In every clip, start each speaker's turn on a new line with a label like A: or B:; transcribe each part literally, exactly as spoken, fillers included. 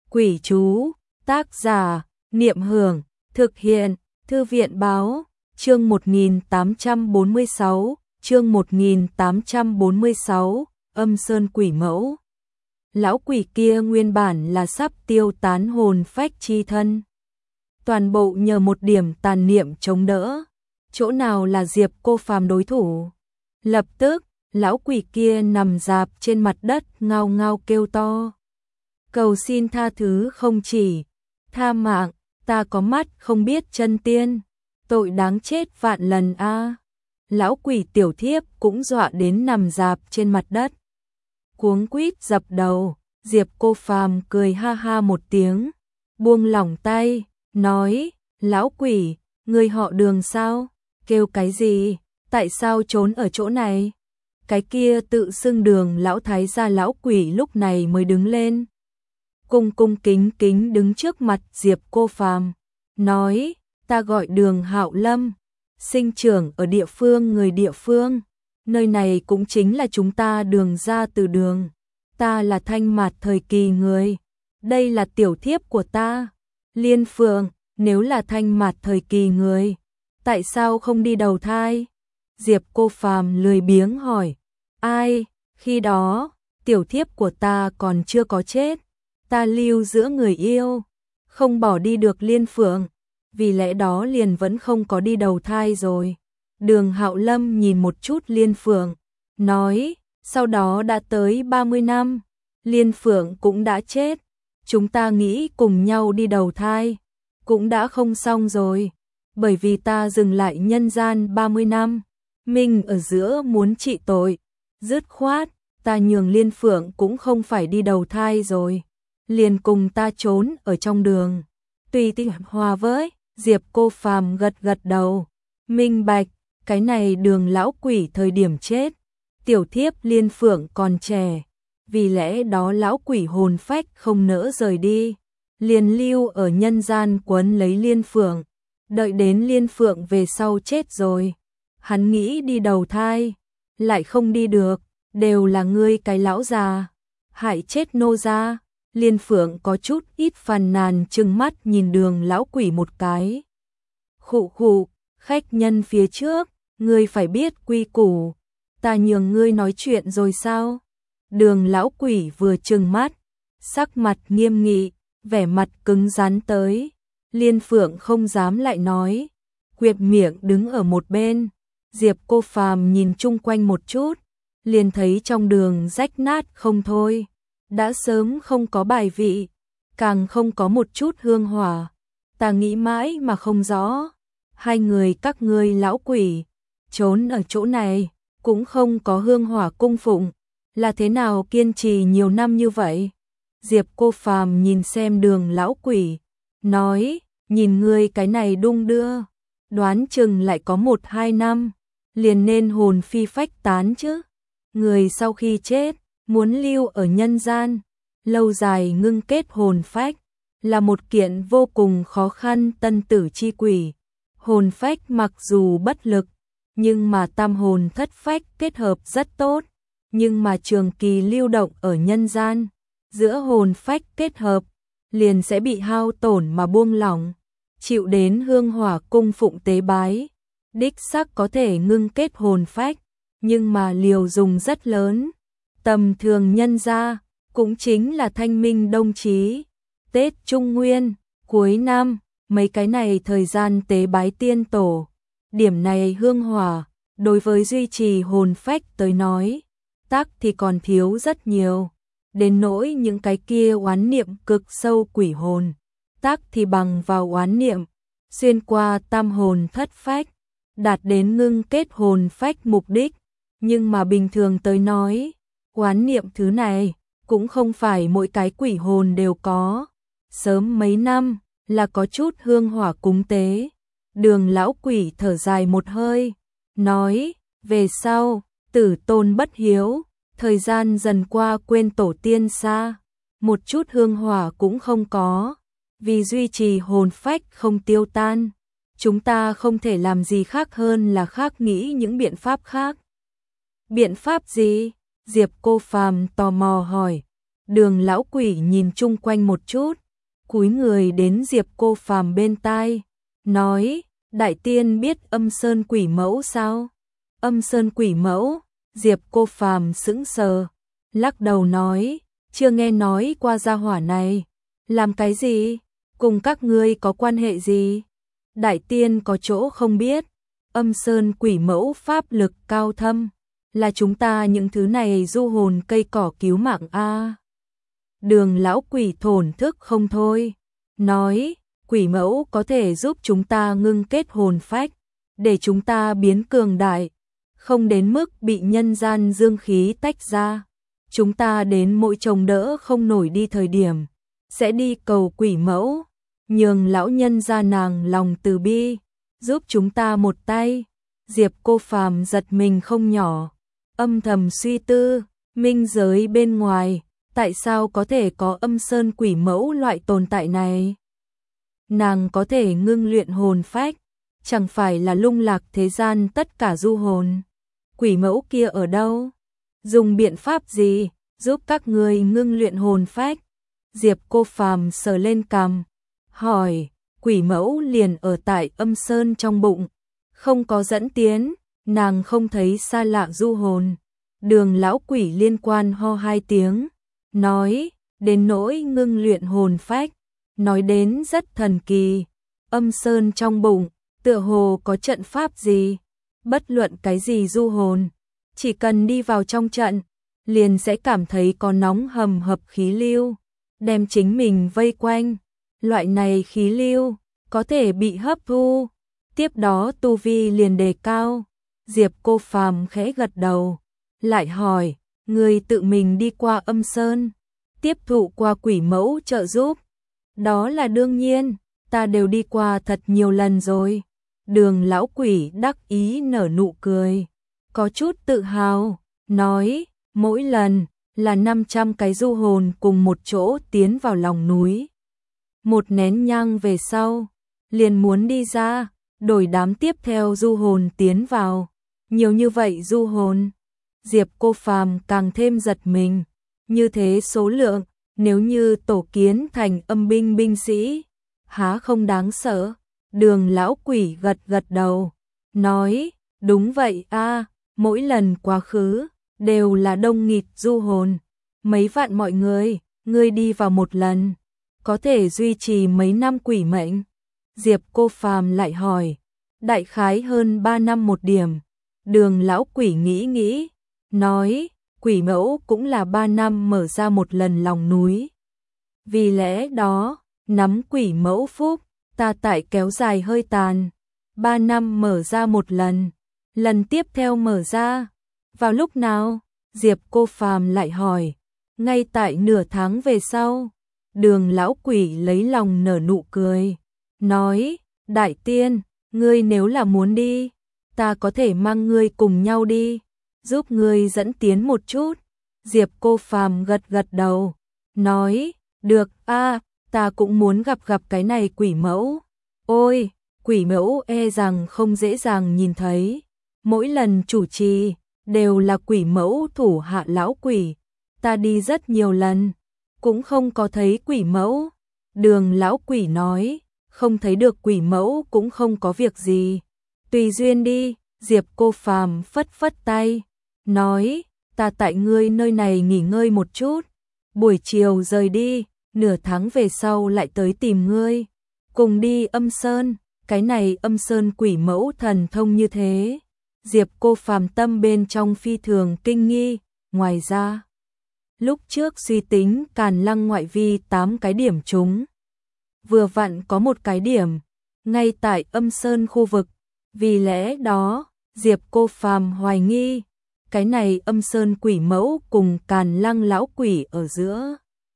A: Quỷ chú, tác giả, Niệm Hưởng, thực hiện, Thư viện báo, chương một nghìn tám trăm bốn mươi sáu, chương một nghìn tám trăm bốn mươi sáu, âm sơn quỷ mẫu. Lão quỷ kia nguyên bản là sắp tiêu tán hồn phách chi thân. Toàn bộ nhờ một điểm tàn niệm chống đỡ. Chỗ nào là Diệp Cô Phàm đối thủ. Lập tức, lão quỷ kia nằm rạp trên mặt đất ngao ngao kêu to. Cầu xin tha thứ không chỉ, tha mạng, ta có mắt không biết chân tiên, tội đáng chết vạn lần a. Lão quỷ tiểu thiếp cũng dọa đến nằm rạp trên mặt đất. Cuống quýt dập đầu, Diệp Cô Phàm cười ha ha một tiếng, buông lỏng tay, nói, lão quỷ, người họ Đường sao? Kêu cái gì? Tại sao trốn ở chỗ này? Cái kia tự xưng Đường lão thái gia lão quỷ lúc này mới đứng lên. Cung cung kính kính đứng trước mặt Diệp Cô Phàm, nói, ta gọi Đường Hạo Lâm, sinh trưởng ở địa phương người địa phương, nơi này cũng chính là chúng ta Đường gia từ Đường, ta là Thanh Mạt thời kỳ người, đây là tiểu thiếp của ta, Liên Phượng, nếu là Thanh Mạt thời kỳ người, tại sao không đi đầu thai? Diệp Cô Phàm lười biếng hỏi, ai, khi đó, tiểu thiếp của ta còn chưa có chết. Ta lưu giữa người yêu, không bỏ đi được Liên Phượng, vì lẽ đó liền vẫn không có đi đầu thai rồi. Đường Hạo Lâm nhìn một chút Liên Phượng, nói, sau đó đã tới ba mươi năm, Liên Phượng cũng đã chết, chúng ta nghĩ cùng nhau đi đầu thai, cũng đã không xong rồi, bởi vì ta dừng lại nhân gian ba mươi năm, mình ở giữa muốn trị tội, dứt khoát, ta nhường Liên Phượng cũng không phải đi đầu thai rồi. Liền cùng ta trốn ở trong đường. Tùy tinh hòa với, Diệp Cô Phàm gật gật đầu. Minh bạch, cái này Đường lão quỷ thời điểm chết. Tiểu thiếp Liên Phượng còn trẻ. Vì lẽ đó lão quỷ hồn phách không nỡ rời đi. Liền lưu ở nhân gian quấn lấy Liên Phượng. Đợi đến Liên Phượng về sau chết rồi. Hắn nghĩ đi đầu thai. Lại không đi được. Đều là ngươi cái lão già. Hại chết nô gia. Liên Phượng có chút ít phàn nàn trừng mắt nhìn Đường lão quỷ một cái. Khụ khụ, khách nhân phía trước, ngươi phải biết quy củ, ta nhường ngươi nói chuyện rồi sao? Đường lão quỷ vừa trừng mắt, sắc mặt nghiêm nghị, vẻ mặt cứng rắn tới. Liên Phượng không dám lại nói, quệt miệng đứng ở một bên. Diệp Cô Phàm nhìn chung quanh một chút, liền thấy trong đường rách nát không thôi. Đã sớm không có bài vị, càng không có một chút hương hỏa. Ta nghĩ mãi mà không rõ. Hai người các ngươi lão quỷ, trốn ở chỗ này, cũng không có hương hỏa cung phụng. Là thế nào kiên trì nhiều năm như vậy? Diệp Cô Phàm nhìn xem Đường lão quỷ, nói, nhìn ngươi cái này đung đưa, đoán chừng lại có một hai năm, liền nên hồn phi phách tán chứ. Người sau khi chết, muốn lưu ở nhân gian, lâu dài ngưng kết hồn phách, là một kiện vô cùng khó khăn tân tử chi quỷ. Hồn phách mặc dù bất lực, nhưng mà tam hồn thất phách kết hợp rất tốt, nhưng mà trường kỳ lưu động ở nhân gian, giữa hồn phách kết hợp, liền sẽ bị hao tổn mà buông lỏng, chịu đến hương hỏa cung phụng tế bái, đích xác có thể ngưng kết hồn phách, nhưng mà liều dùng rất lớn. Tầm thường nhân gia, cũng chính là Thanh Minh Đông Chí, Tết Trung Nguyên, cuối năm, mấy cái này thời gian tế bái tiên tổ. Điểm này hương hỏa, đối với duy trì hồn phách tới nói, tác thì còn thiếu rất nhiều. Đến nỗi những cái kia oán niệm cực sâu quỷ hồn, tác thì bằng vào oán niệm, xuyên qua tam hồn thất phách, đạt đến ngưng kết hồn phách mục đích. Nhưng mà bình thường tới nói, oán niệm thứ này, cũng không phải mỗi cái quỷ hồn đều có. Sớm mấy năm, là có chút hương hỏa cúng tế. Đường lão quỷ thở dài một hơi, nói, về sau, tử tôn bất hiếu, thời gian dần qua quên tổ tiên xa, một chút hương hỏa cũng không có. Vì duy trì hồn phách không tiêu tan, chúng ta không thể làm gì khác hơn là khác nghĩ những biện pháp khác. Biện pháp gì? Diệp Cô Phàm tò mò hỏi. Đường lão quỷ nhìn chung quanh một chút, cúi người đến Diệp Cô Phàm bên tai, nói, đại tiên biết Âm Sơn Quỷ Mẫu sao? Âm Sơn Quỷ Mẫu, Diệp Cô Phàm sững sờ, lắc đầu nói, chưa nghe nói qua gia hỏa này, làm cái gì? Cùng các ngươi có quan hệ gì? Đại tiên có chỗ không biết, Âm Sơn Quỷ Mẫu pháp lực cao thâm, là chúng ta những thứ này du hồn cây cỏ cứu mạng a. Đường lão quỷ thổn thức không thôi, nói, quỷ mẫu có thể giúp chúng ta ngưng kết hồn phách, để chúng ta biến cường đại, không đến mức bị nhân gian dương khí tách ra. Chúng ta đến mỗi chồng đỡ không nổi đi thời điểm, sẽ đi cầu quỷ mẫu, nhường lão nhân ra nàng lòng từ bi, giúp chúng ta một tay. Diệp Cô Phàm giật mình không nhỏ, âm thầm suy tư, minh giới bên ngoài, tại sao có thể có Âm Sơn Quỷ Mẫu loại tồn tại này? Nàng có thể ngưng luyện hồn phách, chẳng phải là lung lạc thế gian tất cả du hồn. Quỷ mẫu kia ở đâu? Dùng biện pháp gì giúp các ngươi ngưng luyện hồn phách? Diệp Cô Phàm sờ lên cằm, hỏi, quỷ mẫu liền ở tại Âm Sơn trong bụng, không có dẫn tiến, nàng không thấy xa lạ du hồn. Đường lão quỷ liên quan ho hai tiếng, nói, đến nỗi ngưng luyện hồn phách, nói đến rất thần kỳ. Âm Sơn trong bụng, tựa hồ có trận pháp gì, bất luận cái gì du hồn, chỉ cần đi vào trong trận, liền sẽ cảm thấy có nóng hầm hập khí lưu, đem chính mình vây quanh. Loại này khí lưu, có thể bị hấp thu, tiếp đó tu vi liền đề cao. Diệp Cô Phàm khẽ gật đầu, lại hỏi, người tự mình đi qua Âm Sơn, tiếp thụ qua quỷ mẫu trợ giúp? Đó là đương nhiên, ta đều đi qua thật nhiều lần rồi. Đường lão quỷ đắc ý nở nụ cười, có chút tự hào, nói, mỗi lần là năm trăm cái du hồn cùng một chỗ tiến vào lòng núi. Một nén nhang về sau, liền muốn đi ra, đổi đám tiếp theo du hồn tiến vào. Nhiều như vậy du hồn. Diệp Cô Phàm càng thêm giật mình, như thế số lượng, nếu như tổ kiến thành âm binh binh sĩ, há không đáng sợ? Đường lão quỷ gật gật đầu, nói, đúng vậy a, mỗi lần quá khứ, đều là đông nghịt du hồn, mấy vạn mọi người, ngươi đi vào một lần, có thể duy trì mấy năm quỷ mệnh? Diệp Cô Phàm lại hỏi, đại khái hơn ba năm một điểm. Đường lão quỷ nghĩ nghĩ, nói, quỷ mẫu cũng là ba năm mở ra một lần lòng núi. Vì lẽ đó, nắm quỷ mẫu phúc, ta tại kéo dài hơi tàn, ba năm mở ra một lần, lần tiếp theo mở ra, vào lúc nào? Diệp Cô Phàm lại hỏi, ngay tại nửa tháng về sau. Đường lão quỷ lấy lòng nở nụ cười, nói, đại tiên, ngươi nếu là muốn đi, ta có thể mang ngươi cùng nhau đi, giúp ngươi dẫn tiến một chút. Diệp Cô Phàm gật gật đầu, nói, được a, ta cũng muốn gặp gặp cái này quỷ mẫu. Ôi, quỷ mẫu e rằng không dễ dàng nhìn thấy, mỗi lần chủ trì đều là quỷ mẫu thủ hạ lão quỷ, ta đi rất nhiều lần, cũng không có thấy quỷ mẫu. Đường lão quỷ nói, không thấy được quỷ mẫu cũng không có việc gì, tùy duyên đi. Diệp Cô Phàm phất phất tay, nói, ta tại ngươi nơi này nghỉ ngơi một chút, buổi chiều rời đi, nửa tháng về sau lại tới tìm ngươi, cùng đi Âm Sơn. Cái này Âm Sơn quỷ mẫu thần thông như thế, Diệp Cô Phàm tâm bên trong phi thường kinh nghi. Ngoài ra, lúc trước suy tính Càn Lăng ngoại vi tám cái điểm trúng, vừa vặn có một cái điểm ngay tại Âm Sơn khu vực, vì lẽ đó Diệp Cô Phàm hoài nghi, cái này Âm Sơn quỷ mẫu cùng Càn Lăng lão quỷ ở giữa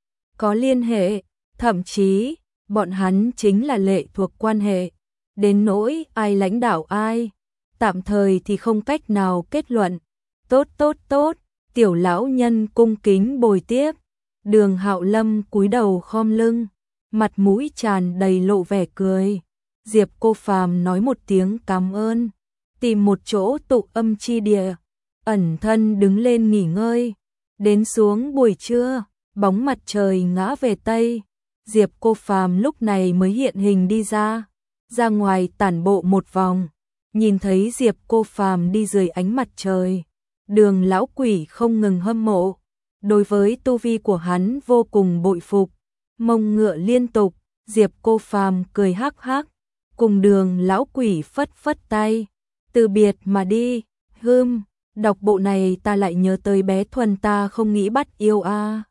A: có liên hệ, thậm chí bọn hắn chính là lệ thuộc quan hệ, đến nỗi ai lãnh đạo ai, tạm thời thì không cách nào kết luận. Tốt tốt tốt, tiểu lão nhân cung kính bồi tiếp. Đường Hạo Lâm cúi đầu khom lưng, mặt mũi tràn đầy lộ vẻ cười. Diệp Cô Phàm nói một tiếng cảm ơn, tìm một chỗ tụ âm chi địa, ẩn thân đứng lên nghỉ ngơi. Đến xuống buổi trưa, bóng mặt trời ngã về Tây, Diệp Cô Phàm lúc này mới hiện hình đi ra, ra ngoài tản bộ một vòng, nhìn thấy Diệp Cô Phàm đi dưới ánh mặt trời. Đường lão quỷ không ngừng hâm mộ, đối với tu vi của hắn vô cùng bội phục, mông ngựa liên tục, Diệp Cô Phàm cười hắc hắc, cùng đường lão quỷ phất phất tay, từ biệt mà đi. Hưm, đọc bộ này ta lại nhớ tới bé Thuần ta không nghĩ bắt yêu a.